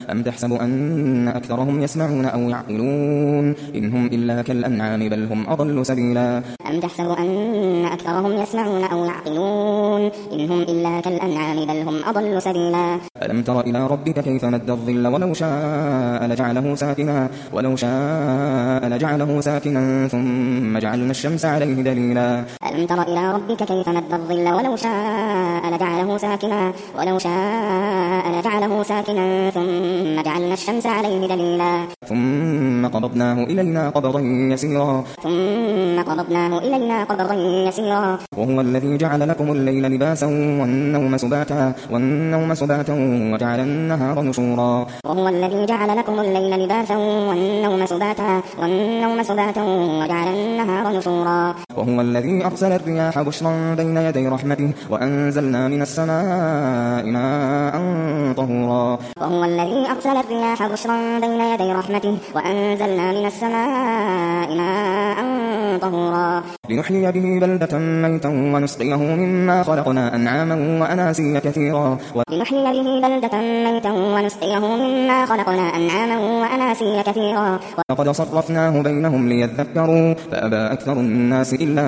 أم تحسب أن أكثرهم يسمعون أو يعقلون إن هم إلا كالأنعام بل هم أضل سبيلا أم تحسب أن أكثرهم يسمعون أو يعقلون إن هم إلا كالأنعام بل هم أضل سبيلا ألم تر إلى ربك كيف مد الظل ولو شاء لجعله ساكنا ثم جعلنا الشمس عليه دليلا ألم تر إلى ربك كيف مد الظل ولو شاء لجعله ساكنا ثم جعلنا الشمس عليه دليلا ثم قبضناه إلينا قبضا يسيرا وهو الذي جعل لكم الليل لباسا والنوم سباتا وجعل النهار نشورا وجعل النهار نشورا وهو الذي أرسل الرياح بشرا بين يدي رحمته وأنزلنا من السماء ماء طهورا لنحيي به بلدة ميتا ونسقيه مما خلقنا أنعاما وأناسيا كثيرا لقد صرفناه بينهم ليذكروا فأبى أكثر الناس إلا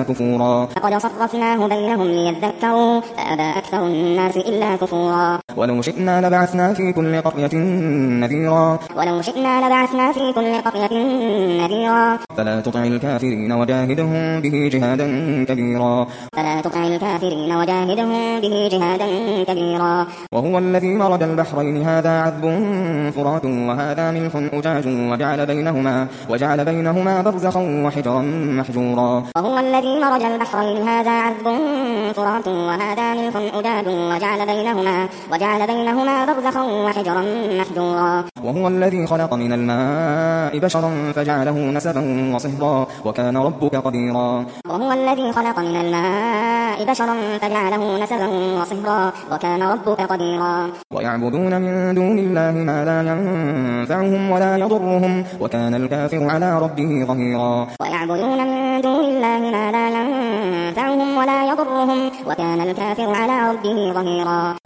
كفورا ولو شئنا لبعثنا في كل قرية نذيرا فلا تطع الكافرين وجاهدهم به جهادا كبيرا وهو الذي مرج البحرين هذا عذب فرات وهذا ملح أجاج وجعل بينهما برزخا وحجرا محجورا وهو الذي خلق من الماء بشرا فجعله نسبا وصهرا وكان ربك قديرا ويعبدون من دون الله ما لا ينفعهم ولا يضرهم وكان الكافر على ربه ظهيرا